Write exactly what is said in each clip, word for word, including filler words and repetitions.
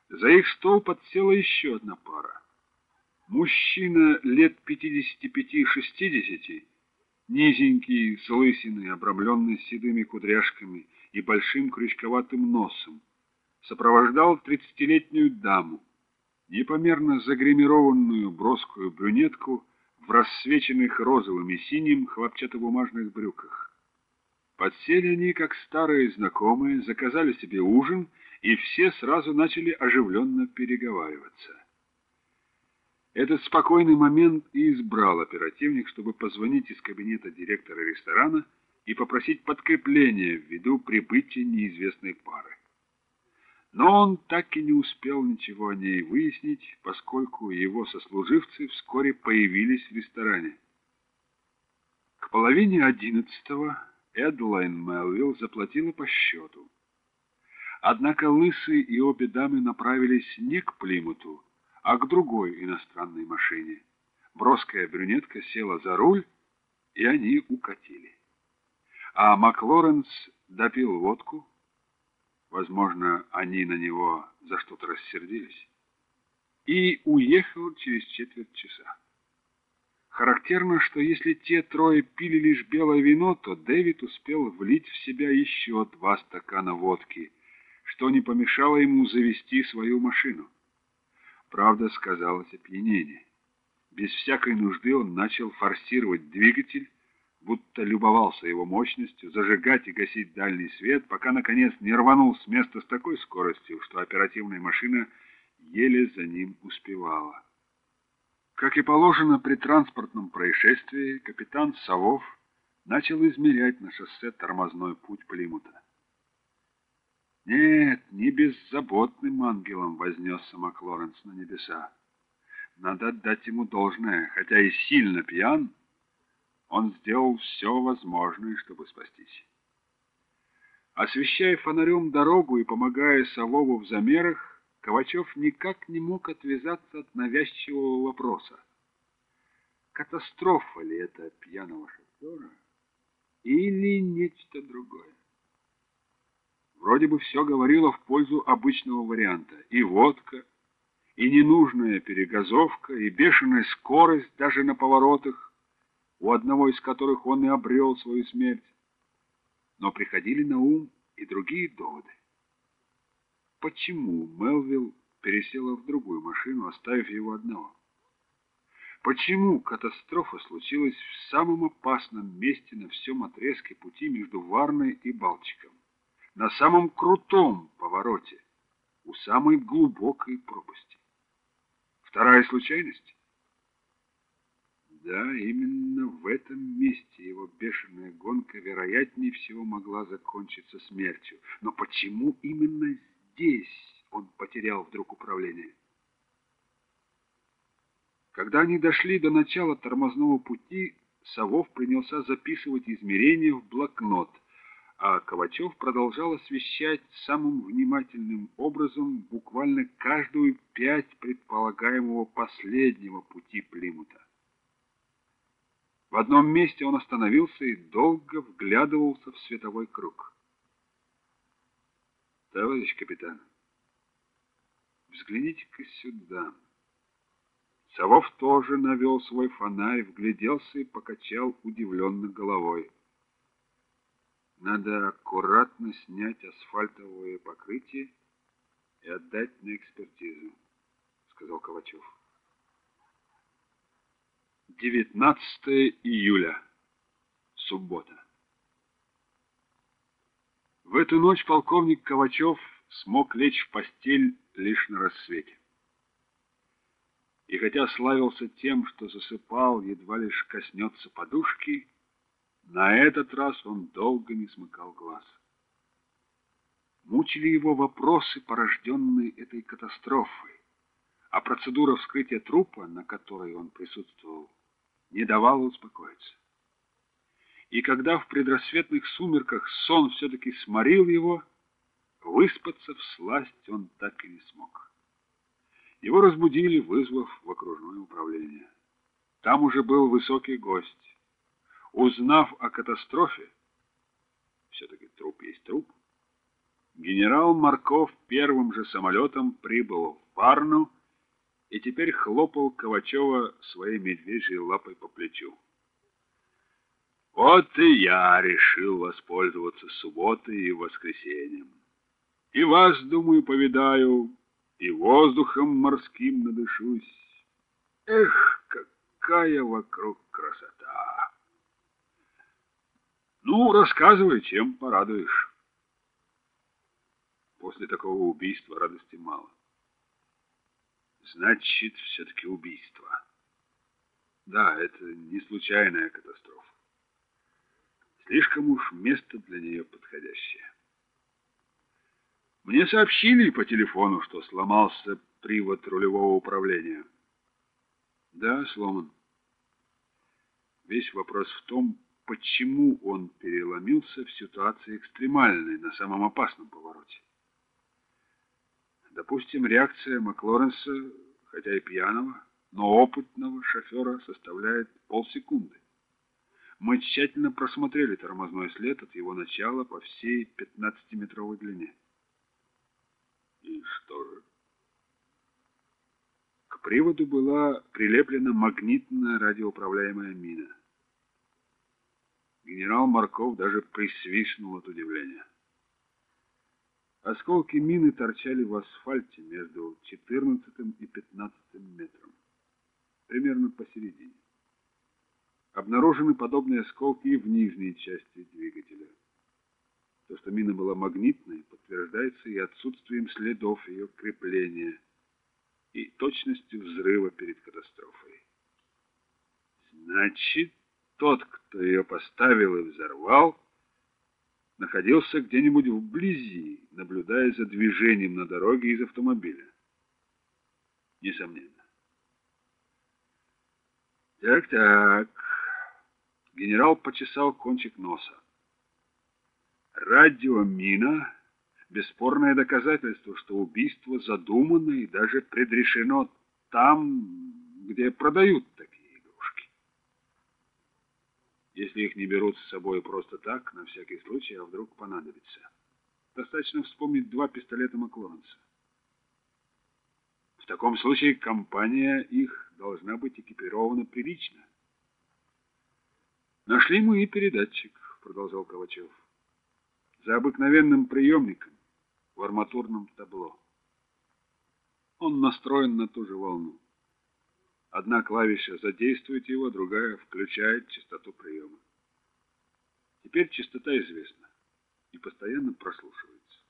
За их стол подсела еще одна пара. Мужчина лет пятидесяти пяти-шестидесяти, низенький, с лысиной, обрамленный седыми кудряшками и большим крючковатым носом, сопровождал тридцатилетнюю даму, непомерно загримированную броскую брюнетку в рассвеченных розовым и синим хлопчатобумажных брюках. Подсели они, как старые знакомые, заказали себе ужин, и все сразу начали оживленно переговариваться. Этот спокойный момент и избрал оперативник, чтобы позвонить из кабинета директора ресторана и попросить подкрепления ввиду прибытия неизвестной пары. Но он так и не успел ничего о ней выяснить, поскольку его сослуживцы вскоре появились в ресторане. К половине одиннадцатого Эдлайн Мелвилл заплатила по счету. Однако Лысый и обе дамы направились не к Плимуту, а к другой иностранной машине. Броская брюнетка села за руль, и они укатили. А Маклоренс допил водку. Возможно, они на него за что-то рассердились. И уехал через четверть часа. Характерно, что если те трое пили лишь белое вино, то Дэвид успел влить в себя еще два стакана водки, что не помешало ему завести свою машину. Правда, сказалось опьянение. Без всякой нужды он начал форсировать двигатель, будто любовался его мощностью, зажигать и гасить дальний свет, пока, наконец, не рванул с места с такой скоростью, что оперативная машина еле за ним успевала. Как и положено при транспортном происшествии, капитан Совов начал измерять на шоссе тормозной путь Плимута. Нет, не беззаботным ангелом вознесся Маклоренс на небеса. Надо отдать ему должное, хотя и сильно пьян, он сделал все возможное, чтобы спастись. Освещая фонарем дорогу и помогая Совову в замерах, Ковачев никак не мог отвязаться от навязчивого вопроса. Катастрофа ли это пьяного шофера или нечто другое? Вроде бы все говорило в пользу обычного варианта. И водка, и ненужная перегазовка, и бешеная скорость даже на поворотах, у одного из которых он и обрел свою смерть. Но приходили на ум и другие доводы. Почему Мелвилл пересела в другую машину, оставив его одного? Почему катастрофа случилась в самом опасном месте на всем отрезке пути между Варной и Балчиком? На самом крутом повороте, у самой глубокой пропасти. Вторая случайность? Да, именно в этом месте его бешеная гонка вероятнее всего могла закончиться смертью. Но почему именно здесь он потерял вдруг управление? Когда они дошли до начала тормозного пути, Совов принялся записывать измерения в блокнот, а Ковачев продолжал освещать самым внимательным образом буквально каждую пять предполагаемого последнего пути Плимута. В одном месте он остановился и долго вглядывался в световой круг. «Товарищ капитан, взгляните-ка сюда». Совов тоже навел свой фонарь, вгляделся и покачал удивленно головой. Надо аккуратно снять асфальтовое покрытие и отдать на экспертизу, сказал Ковачев. девятнадцатое июля. Суббота. В эту ночь полковник Ковачев смог лечь в постель лишь на рассвете. И хотя славился тем, что засыпал, едва лишь коснется подушки, на этот раз он долго не смыкал глаз. Мучили его вопросы, порожденные этой катастрофой, а процедура вскрытия трупа, на которой он присутствовал, не давала успокоиться. И когда в предрассветных сумерках сон все-таки сморил его, выспаться всласть он так и не смог. Его разбудили, вызвав в окружное управление. Там уже был высокий гость. Узнав о катастрофе, все-таки труп есть труп, Генерал Марков первым же самолетом прибыл в Варну и теперь хлопал Ковачева своей медвежьей лапой по плечу. Вот и я решил воспользоваться субботой и воскресеньем. И вас, думаю, повидаю, и воздухом морским надышусь. Эх, какая вокруг красота! Ну, рассказывай, чем порадуешь. После такого убийства радости мало. Значит, все-таки убийство. Да, это не случайная катастрофа. Слишком уж место для нее подходящее. Мне сообщили по телефону, что сломался привод рулевого управления. Да, сломан. Весь вопрос в том, почему он переломился в ситуации экстремальной, на самом опасном повороте. Допустим, реакция Маклоренса, хотя и пьяного, но опытного шофера, составляет полсекунды. Мы тщательно просмотрели тормозной след от его начала по всей пятнадцатиметровой длине. И что же? К приводу была прилеплена магнитная радиоуправляемая мина. Генерал Марков даже присвистнул от удивления. Осколки мины торчали в асфальте между четырнадцатым и пятнадцатым метром, примерно посередине. Обнаружены подобные осколки и в нижней части двигателя. То, что мина была магнитной, подтверждается и отсутствием следов ее крепления, и точностью взрыва перед катастрофой. Значит, тот, кто ее поставил и взорвал, находился где-нибудь вблизи, наблюдая за движением на дороге из автомобиля. Несомненно. Так-так. Генерал почесал кончик носа. Радиомина — бесспорное доказательство, что убийство задумано и даже предрешено там, где продают такие игрушки. Если их не берут с собой просто так, на всякий случай, а вдруг понадобится. Достаточно вспомнить два пистолета Маклоренса. В таком случае компания их должна быть экипирована прилично. Нашли мы и передатчик, продолжал Ковачев. За обыкновенным приемником в арматурном табло. Он настроен на ту же волну. Одна клавиша задействует его, другая включает частоту приема. Теперь частота известна и постоянно прослушивается.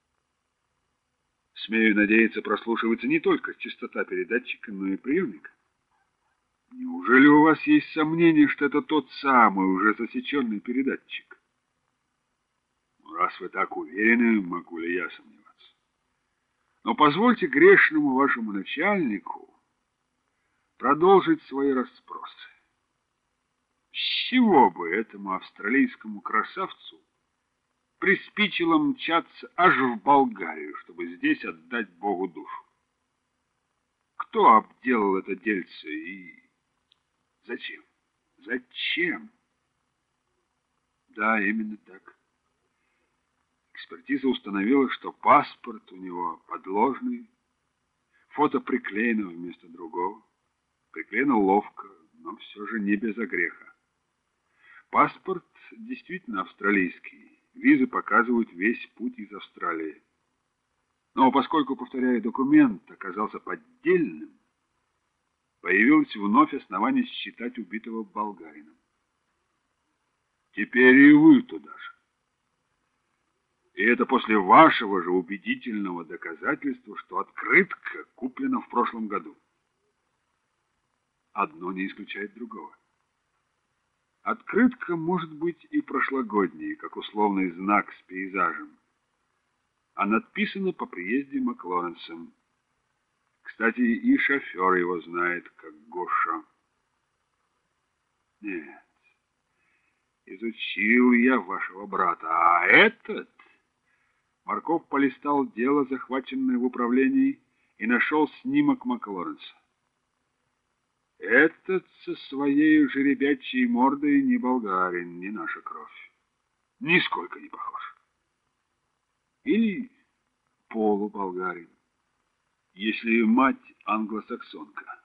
Смею надеяться, прослушивается не только частота передатчика, но и приемника. Неужели у вас есть сомнение, что это тот самый уже засеченный передатчик? Раз вы так уверены, могу ли я сомневаться? Но позвольте грешному вашему начальнику продолжить свои расспросы. С чего бы этому австралийскому красавцу приспичило мчаться аж в Болгарию, чтобы здесь отдать Богу душу? Кто обделал это дельце и зачем? Зачем? Да, именно так. Экспертиза установила, что паспорт у него подложный, фото приклеено вместо другого. Приклеено ловко, но все же не без огреха. Паспорт действительно австралийский. Визы показывают весь путь из Австралии. Но поскольку, повторяю, документ оказался поддельным, появилось вновь основание считать убитого болгарином. Теперь и вы туда же. И это после вашего же убедительного доказательства, что открытка куплена в прошлом году. Одно не исключает другого. Открытка может быть и прошлогодней, как условный знак с пейзажем, а надписана по приезде Маклоренсом. Кстати, и шофер его знает, как Гоша. Нет, изучил я вашего брата, а этот... Марков полистал дело, захваченное в управлении, и нашел снимок Маклоренса. Этот со своей жеребячей мордой не болгарин, не наша кровь. Нисколько не похож. или полуболгарин, если мать англосаксонка.